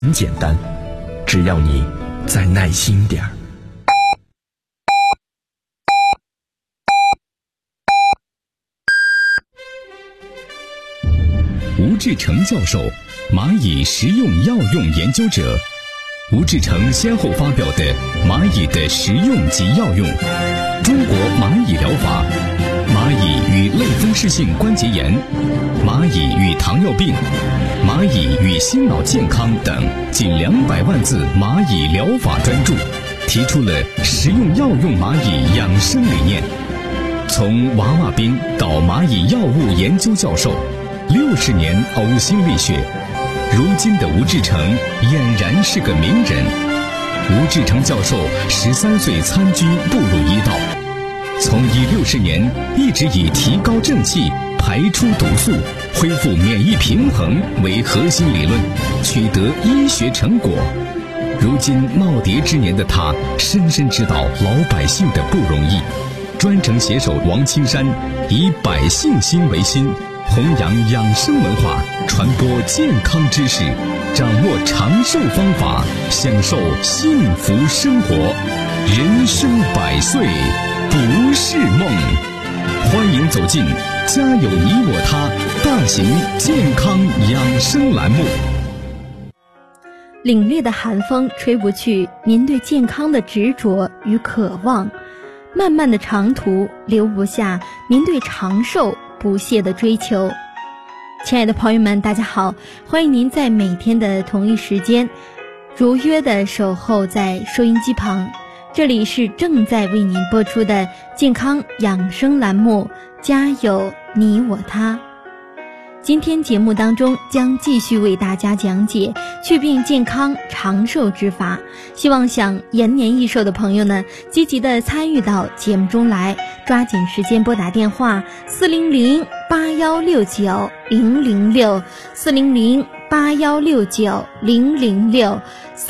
很简单，只要你再耐心点儿。 吴志成教授，蚂蚁食用药用研究者。吴志成先后发表的《蚂蚁的食用及药用》、《中国蚂蚁疗法》、《蚂蚁与类风湿性关节炎》、《蚂蚁与糖尿病》、《蚂蚁与心脑健康》等近200万字蚂蚁疗法专著，提出了食用药用蚂蚁养生理念。从娃娃兵到蚂蚁药物研究教授，60年呕心沥血，如今的吴志成俨然是个名人。吴志成教授13岁参军步入医道，从医60年一直以提高正气、排出毒素、恢复免疫平衡为核心理论，取得医学成果。如今耄耋之年的他，深深知道老百姓的不容易。专程携手王青山，以百姓心为心，弘扬养生文化，传播健康知识，掌握长寿方法，享受幸福生活。人生100岁不是梦。欢迎走进家有你我他大型健康养生栏目。 凛冽的寒风吹不去您对健康的执着与渴望，漫漫的长途留不下您对长寿不懈的追求。亲爱的朋友们，大家好，欢迎您在每天的同一时间如约的守候在收音机旁，这里是正在为您播出的健康养生栏目《家有你我他》。今天节目当中将继续为大家讲解祛病健康长寿之法，希望想延年益寿的朋友呢，积极的参与到节目中来，抓紧时间拨打电话400-8169-006 400-8169-006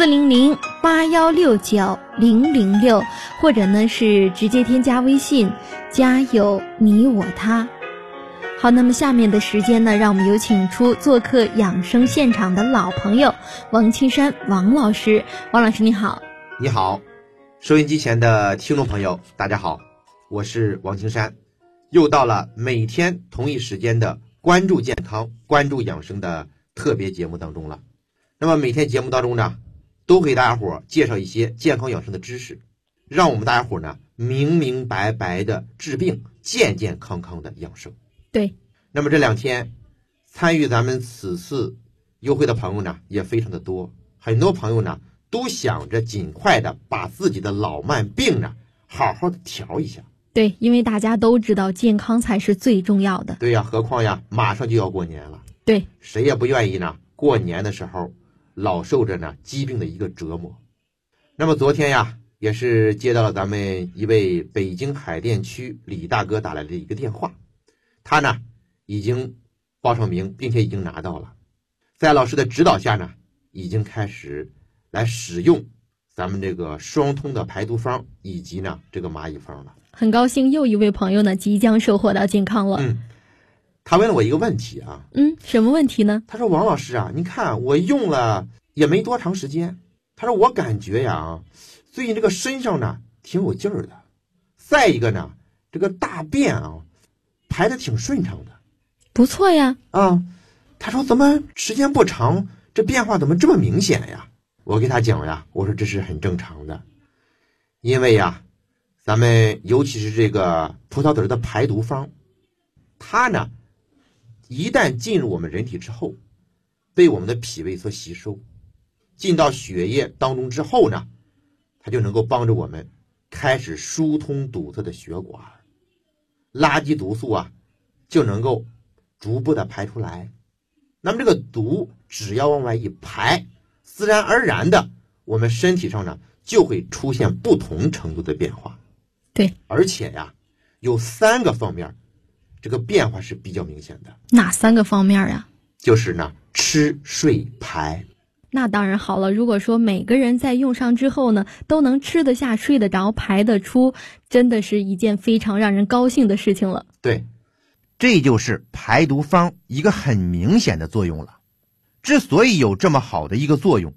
400-8169-006，或者呢是直接添加微信家有你我他。好，那么下面的时间呢，让我们有请出做客养生现场的老朋友王青山王老师。王老师你好。 你好，收音机前的听众朋友大家好，我是王青山，又到了每天同一时间的关注健康关注养生的特别节目当中了。那么每天节目当中呢，都给大家伙介绍一些健康养生的知识，让我们大家伙呢明明白白的治病，健健康康的养生。 对， 那么这2天参与咱们此次优惠的朋友呢也非常的多，很多朋友呢都想着尽快的把自己的老慢病呢好好的调一下。 对，因为大家都知道健康才是最重要的。 对呀，何况呀马上就要过年了。 对， 谁也不愿意呢过年的时候老受着呢疾病的一个折磨。那么昨天呀也是接到了咱们一位北京海淀区李大哥打来的一个电话，他呢已经报上名，并且已经拿到了，在老师的指导下呢已经开始来使用咱们这个双通的排毒方以及呢这个蚂蚁方了。 很高兴又一位朋友呢即将收获到健康了。 他问了我一个问题啊。 什么问题呢？ 他说王老师啊，你看我用了也没多长时间，他说我感觉呀最近这个身上呢挺有劲儿的，再一个呢这个大便啊排得挺顺畅的。 不错呀。 他说怎么时间不长，这变化怎么这么明显呀？我给他讲呀，我说这是很正常的，因为呀咱们尤其是这个葡萄籽的排毒方，它呢一旦进入我们人体之后，被我们的脾胃所吸收，进到血液当中之后呢，它就能够帮助我们开始疏通堵塞的血管，垃圾毒素啊就能够逐步的排出来。那么这个毒只要往外一排，自然而然的我们身体上呢就会出现不同程度的变化。 对， 而且呀有3个方面这个变化是比较明显的。 哪3个方面呀？ 就是呢吃睡排。 那当然好了，如果说每个人在用上之后呢都能吃得下睡得着排得出，真的是一件非常让人高兴的事情了。 对，这就是排毒方一个很明显的作用了。之所以有这么好的一个作用，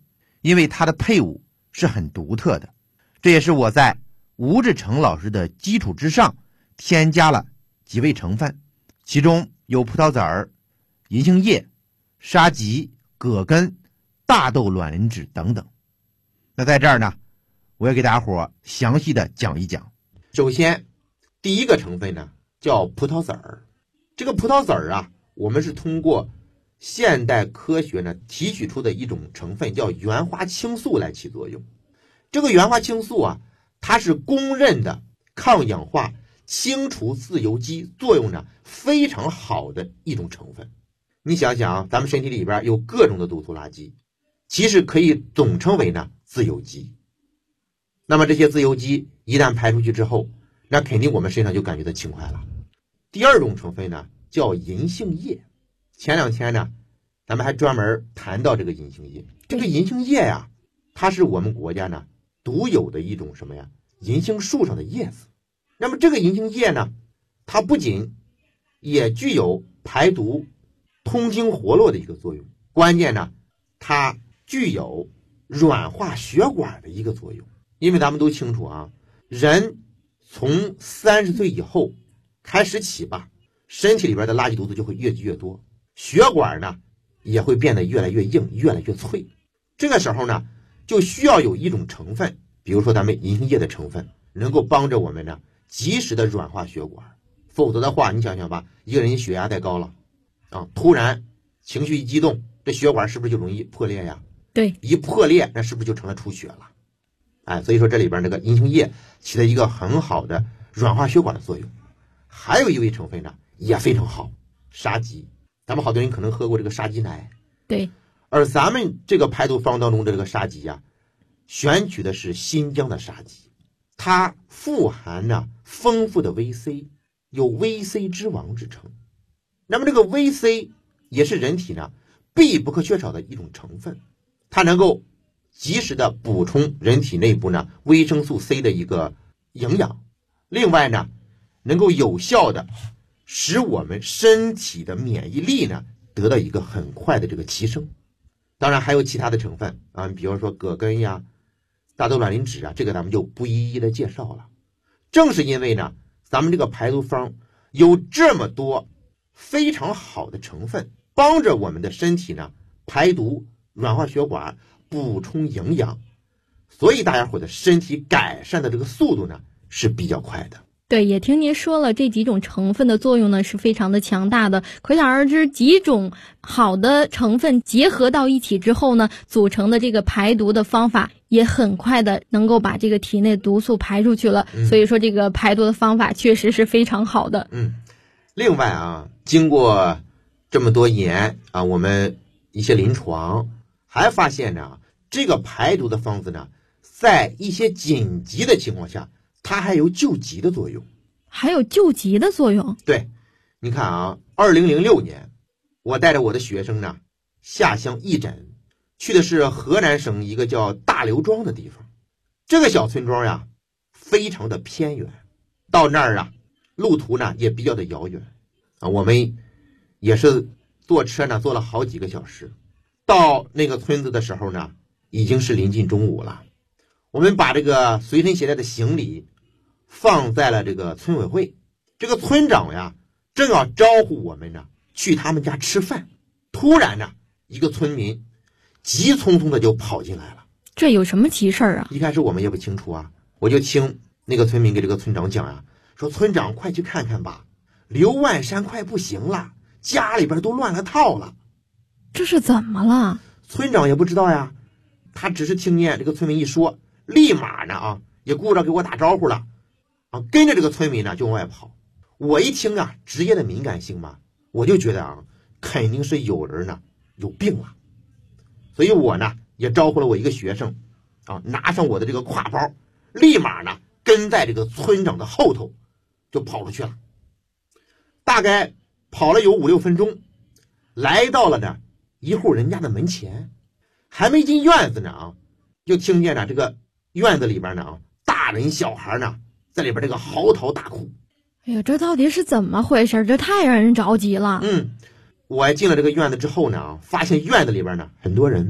因为它的配伍是很独特的。这也是我在吴志成老师的基础之上添加了几味成分，其中有葡萄籽儿、银杏叶、沙棘、葛根、大豆卵磷脂等等。那在这儿呢，我要给大家伙详细的讲一讲。 首先第一个成分呢叫葡萄籽儿。这个葡萄籽儿啊，我们是通过现代科学呢提取出的一种成分叫原花青素来起作用。这个原花青素啊，它是公认的抗氧化、清除自由基作用呢非常好的一种成分。你想想，咱们身体里边有各种的毒素垃圾，其实可以总称为呢自由基。那么这些自由基一旦排出去之后，那肯定我们身上就感觉到轻快了。第二种成分呢叫银杏叶。前两天呢咱们还专门谈到这个银杏叶。这个银杏叶呀，它是我们国家呢独有的一种什么呀？银杏树上的叶子。那么这个银杏叶呢，它不仅也具有排毒、通经活络的一个作用，关键呢，它具有软化血管的一个作用。因为咱们都清楚啊，人从30岁以后开始起吧，身体里边的垃圾毒素就会越积越多，血管呢也会变得越来越硬、越来越脆。这个时候呢，就需要有一种成分，比如说咱们银杏叶的成分，能够帮着我们呢及时的软化血管。否则的话，你想想吧，一个人血压太高了啊，突然情绪一激动，这血管是不是就容易破裂呀？ 对， 一破裂，那是不是就成了出血了？哎，所以说这里边这个银杏叶起了一个很好的软化血管的作用。还有一味成分呢也非常好，沙棘。咱们好多人可能喝过这个沙棘奶， 对。 而咱们这个排毒方当中的这个沙棘呀，选取的是新疆的沙棘，它富含呢丰富的 VC， 有 VC 之王之称。那么这个 VC 也是人体呢必不可缺少的一种成分，它能够及时的补充人体内部呢维生素 C 的一个营养，另外呢能够有效的使我们身体的免疫力呢得到一个很快的这个提升。当然还有其他的成分啊，比如说葛根呀、大豆卵磷脂啊，这个咱们就不一一的介绍了。正是因为呢咱们这个排毒方有这么多非常好的成分，帮着我们的身体呢排毒、软化血管、补充营养，所以大家伙的身体改善的这个速度呢是比较快的。 对，也听您说了，这几种成分的作用呢是非常的强大的，可想而知，几种好的成分结合到一起之后呢，组成的这个排毒的方法也很快的能够把这个体内毒素排出去了。所以说这个排毒的方法确实是非常好的。 另外啊，经过这么多年啊，我们一些临床还发现呢，这个排毒的方子呢，在一些紧急的情况下，它还有救急的作用。 还有救急的作用？ 对，你看啊，2006年，我带着我的学生呢下乡义诊，去的是河南省一个叫大刘庄的地方。这个小村庄呀，非常的偏远，到那儿啊，路途呢也比较的遥远啊。我们也是坐车呢坐了好几个小时，到那个村子的时候呢，已经是临近中午了。我们把这个随身携带的行李放在了这个村委会，这个村长呀正要招呼我们呢去他们家吃饭，突然呢一个村民急匆匆的就跑进来了。 这有什么急事儿啊？ 一开始我们也不清楚啊，我就听那个村民给这个村长讲啊，说村长快去看看吧，刘万山快不行了，家里边都乱了套了。 这是怎么了？ 村长也不知道呀，他只是听见这个村民一说，立马呢也顾着给我打招呼了跟着这个村民呢就往外跑。我一听啊，职业的敏感性嘛，我就觉得肯定是有人呢有病了。所以我呢也招呼了我一个学生拿上我的这个挎包，立马呢跟在这个村长的后头就跑出去了。大概跑了有5-6分钟，来到了呢一户人家的门前，还没进院子呢就听见呢这个院子里边呢大人小孩呢在里边这个嚎啕大哭。 哎呀，这到底是怎么回事？这太让人着急了。 我进了这个院子之后呢，发现院子里边呢很多人，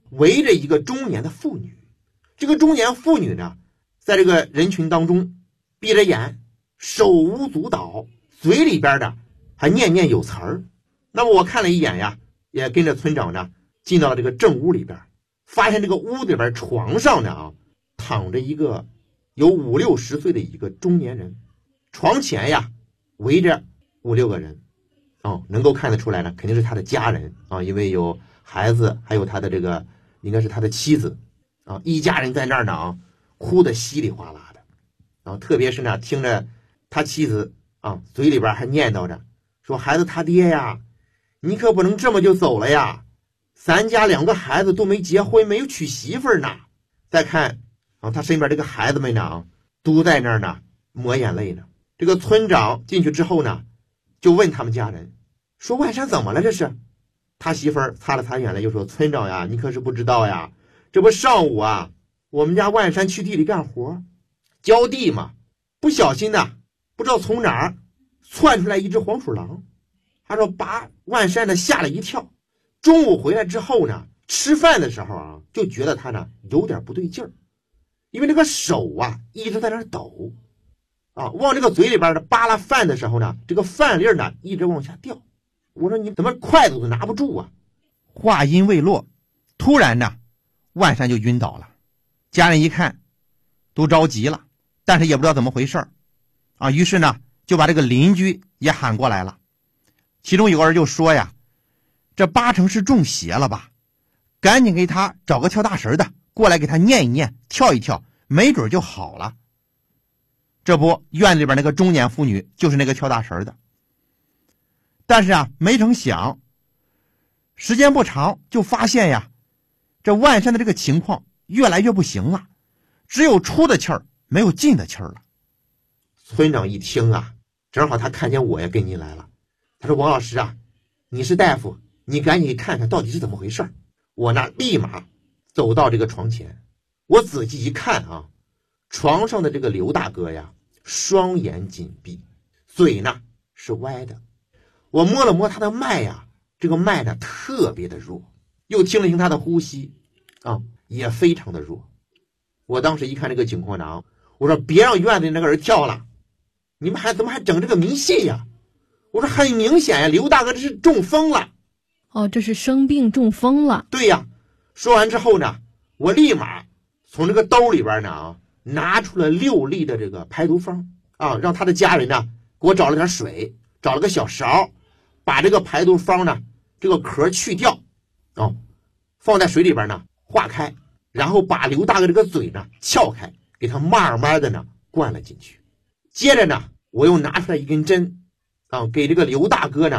围着一个中年的妇女。这个中年妇女呢，在这个人群当中闭着眼，手舞足蹈，嘴里边的还念念有词儿。那么我看了一眼呀，也跟着村长呢进到了这个正屋里边，发现这个屋里边床上呢躺着一个有50、60岁的一个中年人，床前呀围着5、6个人，能够看得出来呢，肯定是他的家人啊，因为有孩子，还有他的这个应该是他的妻子啊，一家人在那儿呢哭得稀里哗啦的特别是呢听着他妻子嘴里边还念叨着说：“孩子他爹呀，你可不能这么就走了呀，咱家2个孩子都没结婚，没有娶媳妇呢。”再看他身边这个孩子们呢都在那儿呢抹眼泪呢。这个村长进去之后呢，就问他们家人说：“万山怎么了这是？”他媳妇儿擦了擦眼泪，又说：“村长呀，你可是不知道呀，这不上午我们家万山去地里干活，浇地嘛，不小心不知道从哪儿窜出来一只黄鼠狼，他说把万山吓了一跳。中午回来之后呢，吃饭的时候就觉得他有点不对劲儿，因为这个手一直在那儿抖往这个嘴里边扒拉饭的时候呢，这个饭粒一直往下掉。我说你怎么筷子都拿不住啊？ 话音未落，突然万山就晕倒了。家人一看都着急了，但是也不知道怎么回事于是呢就把这个邻居也喊过来了。其中有个人就说呀：“这8成是中邪了吧，赶紧给他找个跳大神的过来给他念一念，跳一跳，没准就好了。”这不，院子里边那个中年妇女就是那个跳大神的。但是没成想，时间不长就发现这万山的这个情况越来越不行了，只有出的气儿，没有进的气儿了。 村长一听正好他看见我也跟进来了，他说：“王老师你是大夫，你赶紧看看到底是怎么回事。”我立马走到这个床前，我仔细一看床上的这个刘大哥双眼紧闭，嘴是歪的。我摸了摸他的脉这个脉特别的弱，又听了听他的呼吸也非常的弱。我当时一看这个情况我说：“别让院子里那个人跳了，你们怎么还整这个迷信呀？”我说：“很明显刘大哥这是中风了。” 这是生病中风了。 对呀。说完之后呢，我立马从这个兜里边拿出了6粒的这个排毒方让他的家人给我找了点水，找了个小勺，把这个排毒方这个壳去掉放在水里边化开，然后把刘大哥这个嘴撬开，给他慢慢的灌了进去。接着我又拿出来一根针给这个刘大哥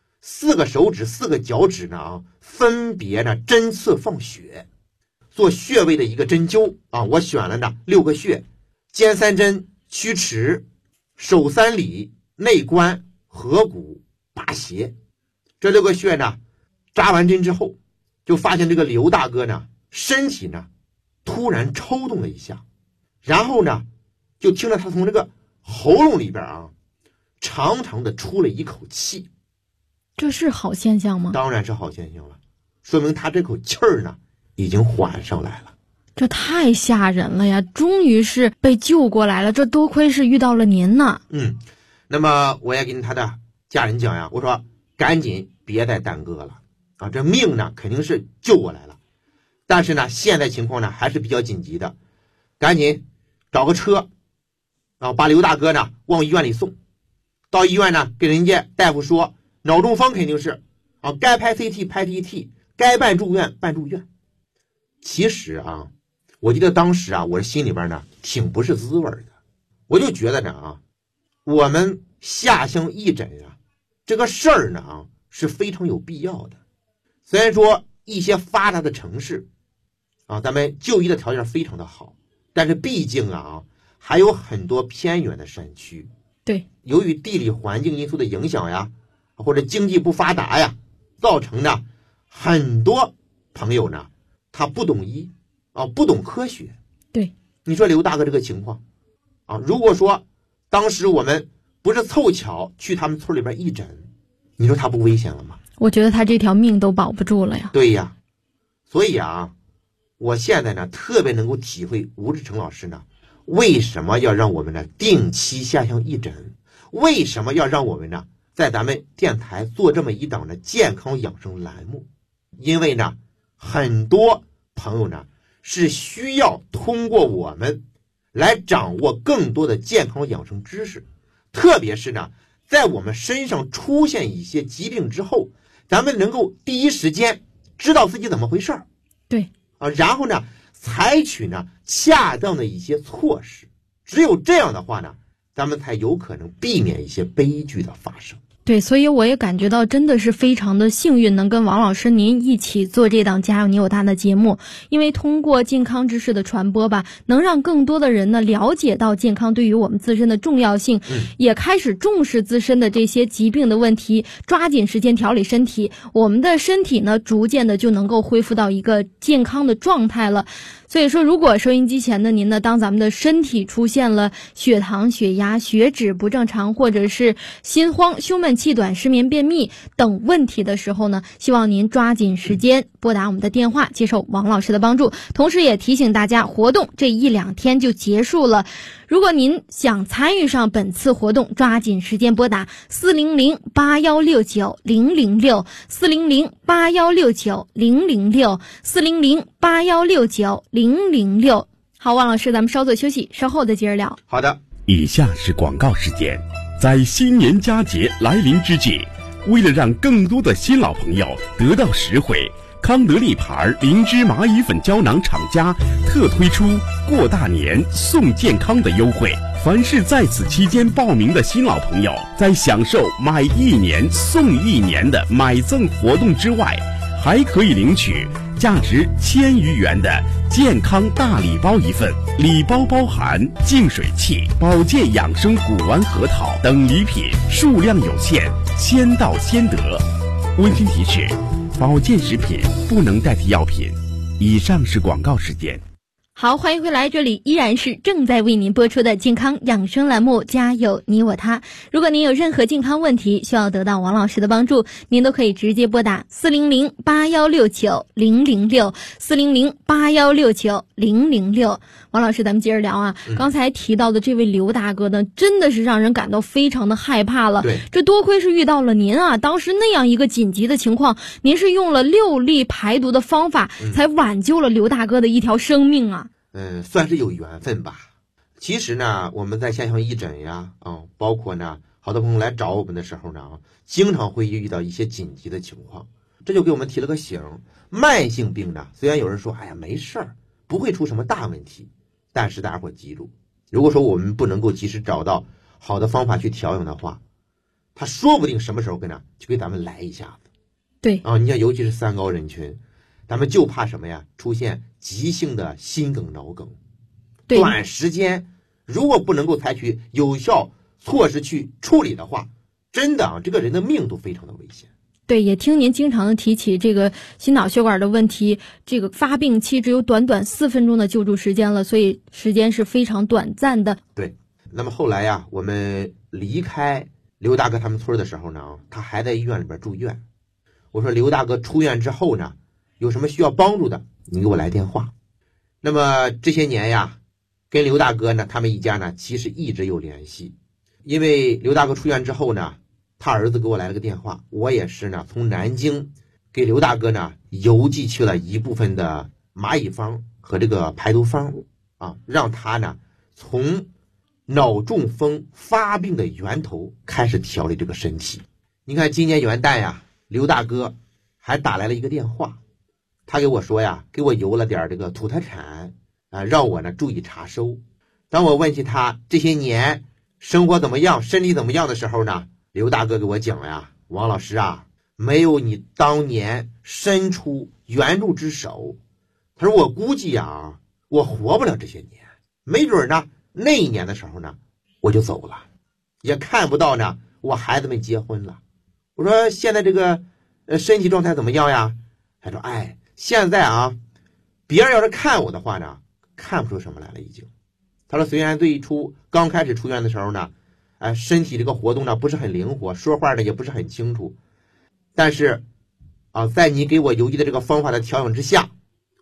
4个手指4个脚趾分别针刺放血，做穴位的一个针灸我选了6个穴：肩3针、曲池、手3里、内关、合谷、拔胁。这6个穴扎完针之后，就发现这个刘大哥身体突然抽动了一下，然后就听着他从这个喉咙里边长长的出了一口气。 这是好现象吗？ 当然是好现象了，说明他这口气儿已经缓上来了。 这太吓人了呀！终于是被救过来了，这多亏是遇到了您呢。 那么我也跟他的家人讲我说赶紧别再耽搁了这命肯定是救过来了，但是现在情况还是比较紧急的，赶紧找个车把刘大哥往医院里送。到医院跟人家大夫说脑中风肯定是该拍 CT 拍 CT， 该办住院办住院。其实我记得当时我心里边挺不是滋味的，我就觉得我们下乡义诊这个事儿是非常有必要的。虽然说一些发达的城市咱们就医的条件非常的好，但是毕竟还有很多偏远的山区， 对， 由于地理环境因素的影响或者经济不发达造成很多朋友他不懂医不懂科学。 对， 你说刘大哥这个情况如果说当时我们不是凑巧去他们村里边义诊，你说他不危险了吗？ 我觉得他这条命都保不住了呀。 对呀，所以我现在呢特别能够体会吴志成老师呢为什么要让我们呢定期下乡义诊，为什么要让我们呢在咱们电台做这么一档的健康养生栏目。因为呢很多朋友呢是需要通过我们来掌握更多的健康养生知识，特别是呢在我们身上出现一些疾病之后，咱们能够第一时间知道自己怎么回事儿， 对然后呢采取呢恰当的一些措施，只有这样的话呢，咱们才有可能避免一些悲剧的发生。 对，所以我也感觉到真的是非常的幸运，能跟王老师您一起做这档家有你有他的节目。因为通过健康知识的传播吧，能让更多的人呢了解到健康对于我们自身的重要性，也开始重视自身的这些疾病的问题，抓紧时间调理身体，我们的身体呢逐渐的就能够恢复到一个健康的状态了。所以说，如果收音机前的您呢，当咱们的身体出现了血糖、血压、血脂不正常，或者是心慌、胸闷气短、失眠、便秘等问题的时候呢，希望您抓紧时间拨打我们的电话，接受王老师的帮助。同时也提醒大家，活动这1-2天就结束了。如果您想参与上本次活动，抓紧时间拨打400-8169-006 400-8169-006 400-8169-006。好，王老师，咱们稍作休息，稍后再接着聊。 好的。 以下是广告时间。在新年佳节来临之际，为了让更多的新老朋友得到实惠，康德利牌灵芝蚂蚁粉胶囊厂家特推出过大年送健康的优惠。凡是在此期间报名的新老朋友，在享受买1年送1年的买赠活动之外，还可以领取价值1000余元的健康大礼包一份，礼包包含净水器、保健养生古丸核桃等礼品，数量有限，先到先得。温馨提示：保健食品不能代替药品。以上是广告时间。 好，欢迎回来，这里依然是正在为您播出的健康养生栏目，家有你我他。如果您有任何健康问题需要得到王老师的帮助，您都可以直接拨打400-8169-006 400-8169-006。王老师，咱们接着聊啊。刚才提到的这位刘大哥呢，真的是让人感到非常的害怕了。 对， 这多亏是遇到了您啊，当时那样一个紧急的情况，您是用了6粒排毒的方法，才挽救了刘大哥的一条生命啊。 算是有缘分吧。其实呢，我们在下乡义诊呀，包括呢，好多朋友来找我们的时候呢，经常会遇到一些紧急的情况，这就给我们提了个醒。慢性病呢，虽然有人说，哎呀，没事儿，不会出什么大问题，但是大家伙记住，如果说我们不能够及时找到好的方法去调养的话，他说不定什么时候就给咱们来一下子。 对你看，尤其是3高人群，咱们就怕什么呀？出现急性的心梗、脑梗，短时间如果不能够采取有效措施去处理的话，真的这个人的命都非常的危险。 对，也听您经常的提起这个心脑血管的问题，这个发病期只有短短4分钟的救助时间了，所以时间是非常短暂的。 对，那么后来呀，我们离开刘大哥他们村的时候呢，他还在医院里边住院。我说刘大哥出院之后呢，有什么需要帮助的，你给我来电话。那么这些年呀，跟刘大哥呢，他们一家呢，其实一直有联系。因为刘大哥出院之后呢，他儿子给我来了个电话，我也是呢，从南京给刘大哥呢邮寄去了一部分的蚂蚁方和这个排毒方让他呢从脑中风发病的源头开始调理这个身体。你看今年元旦呀，刘大哥还打来了一个电话，他给我说呀，给我邮了点这个土特产让我呢注意查收。当我问起他这些年生活怎么样，身体怎么样的时候呢，刘大哥给我讲呀，王老师啊，没有你当年伸出援助之手，他说我估计呀，我活不了这些年，没准呢那一年的时候呢我就走了，也看不到呢我孩子们结婚了。我说现在这个身体状态怎么样呀？他说现在别人要是看我的话呢，看不出什么来了已经。他说虽然最初刚开始出院的时候呢，身体这个活动呢不是很灵活，说话呢也不是很清楚，但是在你给我邮寄的这个方法的调养之下，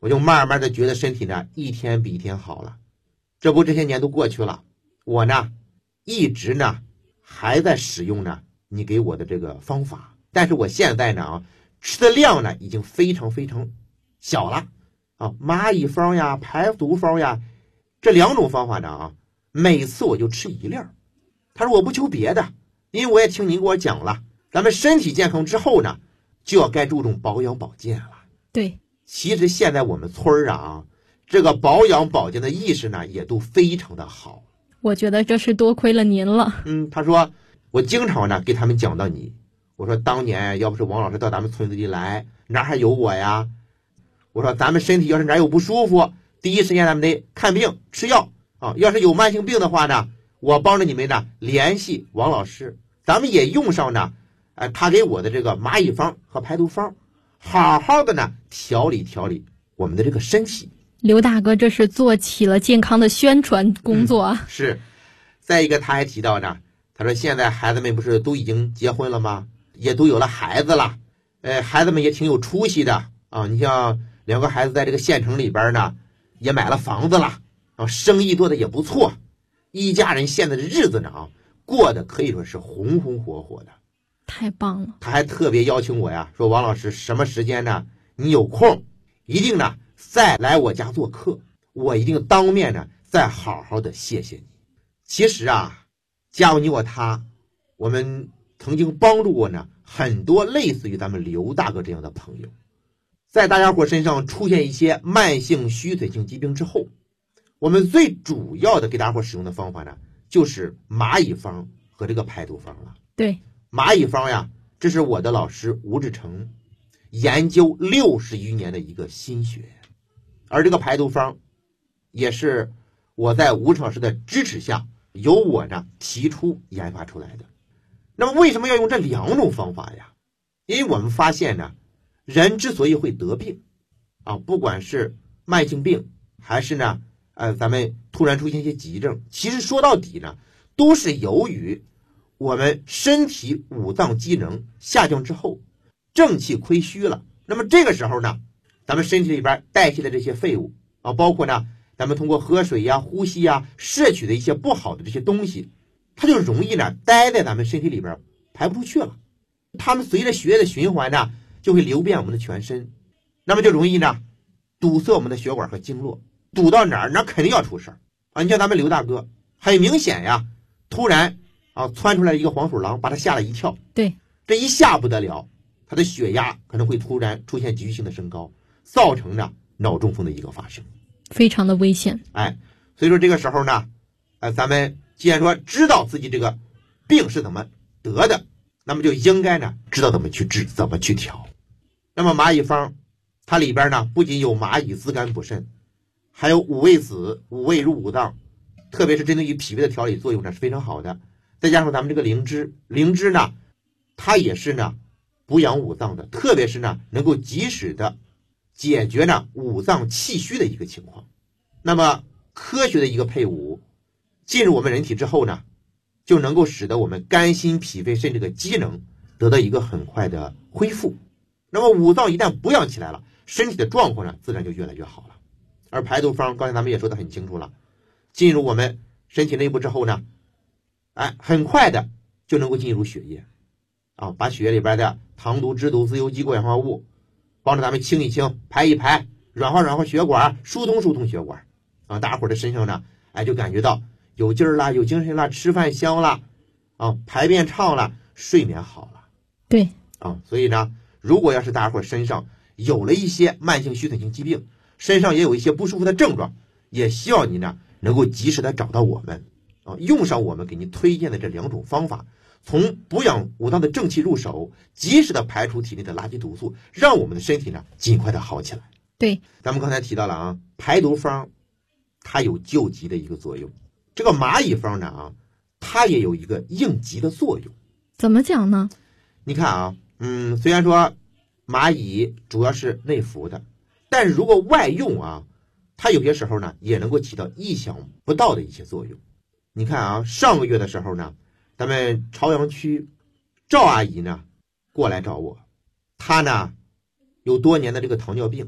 我就慢慢的觉得身体呢一天比一天好了。这不，这些年都过去了，我呢一直呢还在使用呢你给我的这个方法，但是我现在呢吃的量呢已经非常非常小了蚂蚁方呀、排毒方呀，这2种方法呢每次我就吃1粒儿。他说我不求别的，因为我也听您给我讲了，咱们身体健康之后呢，就要该注重保养保健了。 对， 其实现在我们村儿这个保养保健的意识呢也都非常的好。 我觉得这是多亏了您了。 他说我经常呢给他们讲到你，我说当年要不是王老师到咱们村子里来，哪还有我呀？我说咱们身体要是哪有不舒服，第一时间咱们得看病吃药要是有慢性病的话呢，我帮着你们呢联系王老师，咱们也用上呢他给我的这个蚂蚁方和排毒方，好好的呢调理调理我们的这个身体。 刘大哥这是做起了健康的宣传工作啊。 是。再一个他还提到呢，他说现在孩子们不是都已经结婚了吗？也都有了孩子了，孩子们也挺有出息的你像2个孩子在这个县城里边呢也买了房子了生意做的也不错，一家人现在的日子呢过得可以说是红红火火的。 太棒了。 他还特别邀请我呀，说王老师什么时间呢你有空一定呢再来我家做客，我一定当面呢再好好的谢谢你。其实加入你我他，我们曾经帮助过呢很多类似于咱们刘大哥这样的朋友，在大家伙身上出现一些慢性虚水性疾病之后，我们最主要的给大家伙使用的方法呢就是蚂蚁方和这个排毒方了。 对， 蚂蚁方呀，这是我的老师吴志成研究60余年的一个心血，而这个排毒方也是我在吴老师的支持下由我呢提出研发出来的。那么为什么要用这2种方法呀？因为我们发现呢，人之所以会得病不管是慢性病还是呢咱们突然出现一些急症，其实说到底呢都是由于我们身体5脏机能下降之后，正气亏虚了。那么这个时候呢，咱们身体里边代谢的这些废物包括呢咱们通过喝水呀、呼吸呀摄取的一些不好的这些东西，它就容易呢待在咱们身体里边排不出去了。它们随着血液的循环呢就会流遍我们的全身，那么就容易呢堵塞我们的血管和经络，堵到哪儿那肯定要出事儿你像咱们刘大哥很明显呀，突然窜出来一个黄鼠狼，把他吓了一跳。 对， 这一下不得了，他的血压可能会突然出现急剧性的升高，造成呢脑中风的一个发生， 非常的危险。 所以说这个时候呢咱们既然说知道自己这个病是怎么得的，那么就应该呢知道怎么去治，怎么去调。那么蚂蚁方它里边呢不仅有蚂蚁滋肝补肾，还有五味子，五味入五脏，特别是针对于脾胃的调理作用呢是非常好的。再加上咱们这个灵芝，灵芝呢它也是呢补养五脏的，特别是呢能够及时的解决呢五脏气虚的一个情况。那么科学的一个配伍进入我们人体之后呢，就能够使得我们肝心脾肺肾这个机能得到一个很快的恢复。那么五脏一旦补养起来了，身体的状况呢自然就越来越好了。而排毒方刚才咱们也说得很清楚了，进入我们身体内部之后呢很快的就能够进入血液把血液里边的糖毒、脂毒、自由基、过氧化物帮着咱们清一清、排一排，软化血管，疏通血管大伙的身上呢就感觉到有劲儿了，有精神了，吃饭香了排便畅了，睡眠好了。 对所以呢，如果要是大伙身上有了一些慢性虚损性疾病，身上也有一些不舒服的症状，也希望你呢能够及时的找到我们用上我们给您推荐的这2种方法，从补养五脏的正气入手，及时的排除体内的垃圾毒素，让我们的身体呢尽快的好起来。 对， 咱们刚才提到了排毒方它有救急的一个作用，这个蚂蚁方呢它也有一个应急的作用。 怎么讲呢？ 你看虽然说蚂蚁主要是内服的，但是如果外用它有些时候呢也能够起到意想不到的一些作用。你看上个月的时候呢，咱们朝阳区赵阿姨呢过来找我，她呢有多年的这个糖尿病，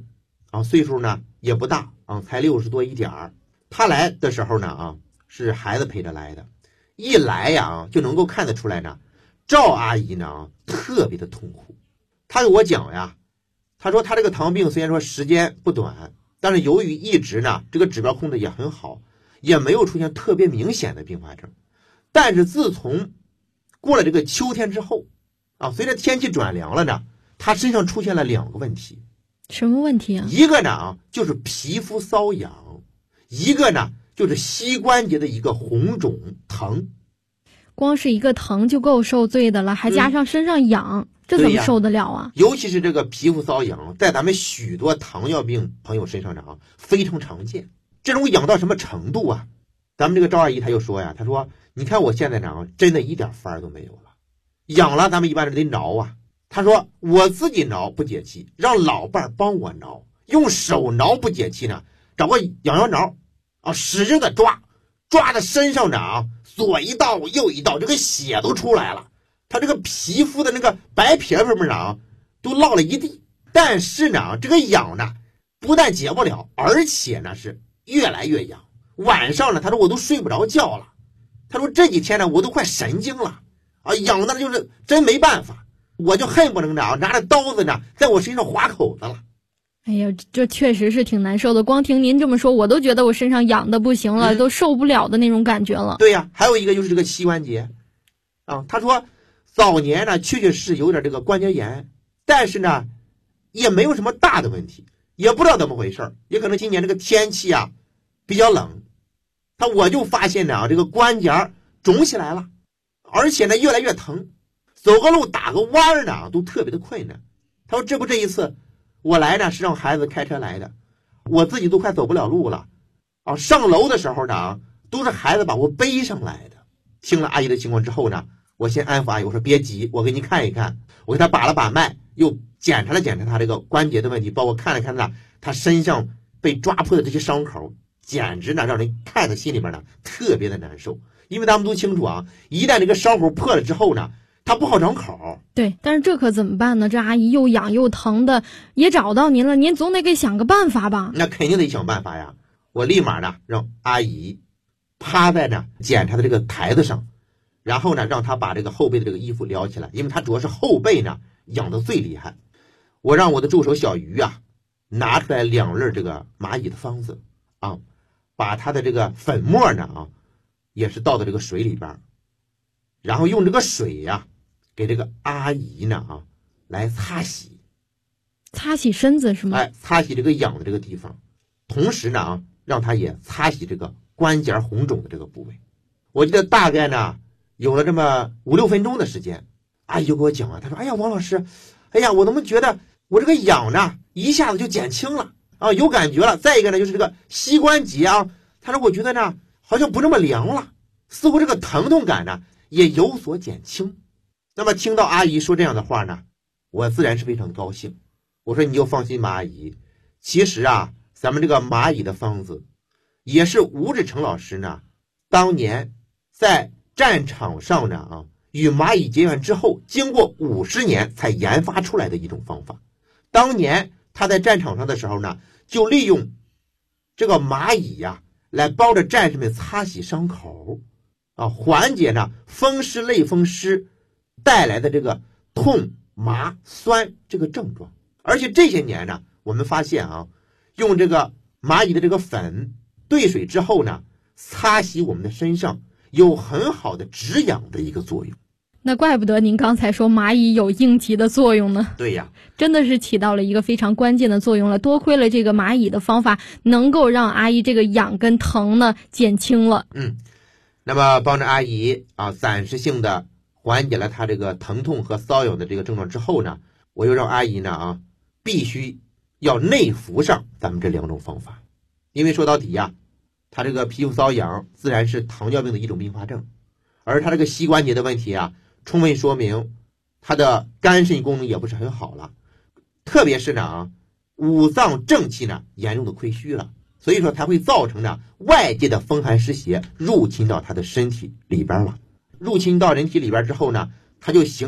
岁数呢也不大才60多一点儿。他来的时候呢是孩子陪着来的，一来呀就能够看得出来呢，赵阿姨呢特别的痛苦。她给我讲呀，她说她这个糖尿病虽然说时间不短，但是由于一直呢这个指标控制也很好，也没有出现特别明显的并发症。但是自从过了这个秋天之后随着天气转凉了呢，她身上出现了2个问题。 什么问题啊？ 一个呢就是皮肤瘙痒，一个呢就是膝关节的一个红肿疼。 光是一个疼就够受罪的了，还加上身上痒，这怎么受得了啊？ 尤其是这个皮肤瘙痒，在咱们许多糖尿病朋友身上呢非常常见。这种痒到什么程度啊？咱们这个赵阿姨她就说呀，她说你看我现在呢真的一点法儿都没有了，痒了咱们一般人得挠啊。她说我自己挠不解气，让老伴帮我挠，用手挠不解气呢，找个痒挠使劲的抓的身上呢左一道右一道，这个血都出来了，他这个皮肤的那个白皮上面呢都落了一地。但是呢这个痒呢不但解不了，而且呢是越来越痒。晚上呢他说我都睡不着觉了，他说这几天呢我都快神经了痒的就是真没办法，我就恨不能拿着刀子呢在我身上划口子了。 哎呀，这确实是挺难受的，光听您这么说我都觉得我身上痒的不行了，都受不了的那种感觉了。 对呀，还有一个就是这个膝关节他说早年呢确确实有点这个关节炎，但是呢也没有什么大的问题，也不知道怎么回事，也可能今年这个天气比较冷，我就发现呢这个关节肿起来了，而且呢越来越疼，走个路打个弯呢都特别的困难。他说这一次我来呢是让孩子开车来的，我自己都快走不了路了上楼的时候呢都是孩子把我背上来的。听了阿姨的情况之后呢，我先安抚阿姨，我说别急，我给你看一看，我给她把了把脉，又检查了检查她这个关节的问题，包括看了看她身上被抓破的这些伤口，简直呢让人看在心里边呢特别的难受。因为咱们都清楚一旦这个伤口破了之后呢它不好长口。 对，但是这可怎么办呢？这阿姨又痒又疼的，也找到您了，您总得给想个办法吧？ 那肯定得想办法呀。我立马呢让阿姨趴在呢检查的这个台子上，然后呢让她把这个后背的这个衣服撩起来，因为她主要是后背呢痒得最厉害。我让我的助手小鱼拿出来2粒这个蚂蚁的方子把它的这个粉末呢也是倒到这个水里边，然后用这个水给这个阿姨呢来擦洗身子是吗？ 擦洗这个痒的这个地方，同时呢让她也擦洗这个关节红肿的这个部位。我记得大概呢有了这么5-6分钟的时间，阿姨就给我讲她说哎呀王老师，哎呀我怎么觉得我这个痒呢一下子就减轻了有感觉了。再一个呢就是这个膝关节她说我觉得呢好像不这么凉了，似乎这个疼痛感呢也有所减轻。那么听到阿姨说这样的话呢，我自然是非常高兴。我说你就放心吧阿姨，其实咱们这个蚂蚁的方子也是吴志成老师呢当年在战场上呢与蚂蚁结缘之后，经过50年才研发出来的一种方法。当年他在战场上的时候呢，就利用这个蚂蚁来帮着战士们擦洗伤口缓解呢风湿类风湿带来的这个痛麻酸这个症状。而且这些年呢我们发现用这个蚂蚁的这个粉兑水之后呢，擦洗我们的身上有很好的止痒的一个作用。 那怪不得您刚才说蚂蚁有应急的作用呢。 对呀， 真的是起到了一个非常关键的作用了。多亏了这个蚂蚁的方法，能够让阿姨这个痒跟疼呢减轻了。 那么帮着阿姨暂时性的缓解了她这个疼痛和瘙痒的这个症状之后呢，我又让阿姨呢必须要内服上咱们这2种方法。因为说到底她这个皮肤瘙痒自然是糖尿病的一种并发症，而她这个膝关节的问题充分说明她的肝肾功能也不是很好了，特别是呢五脏正气呢严重的亏虚了，所以说才会造成呢外界的风寒湿邪入侵到她的身体里边了。入侵到人体里边之后呢，它就形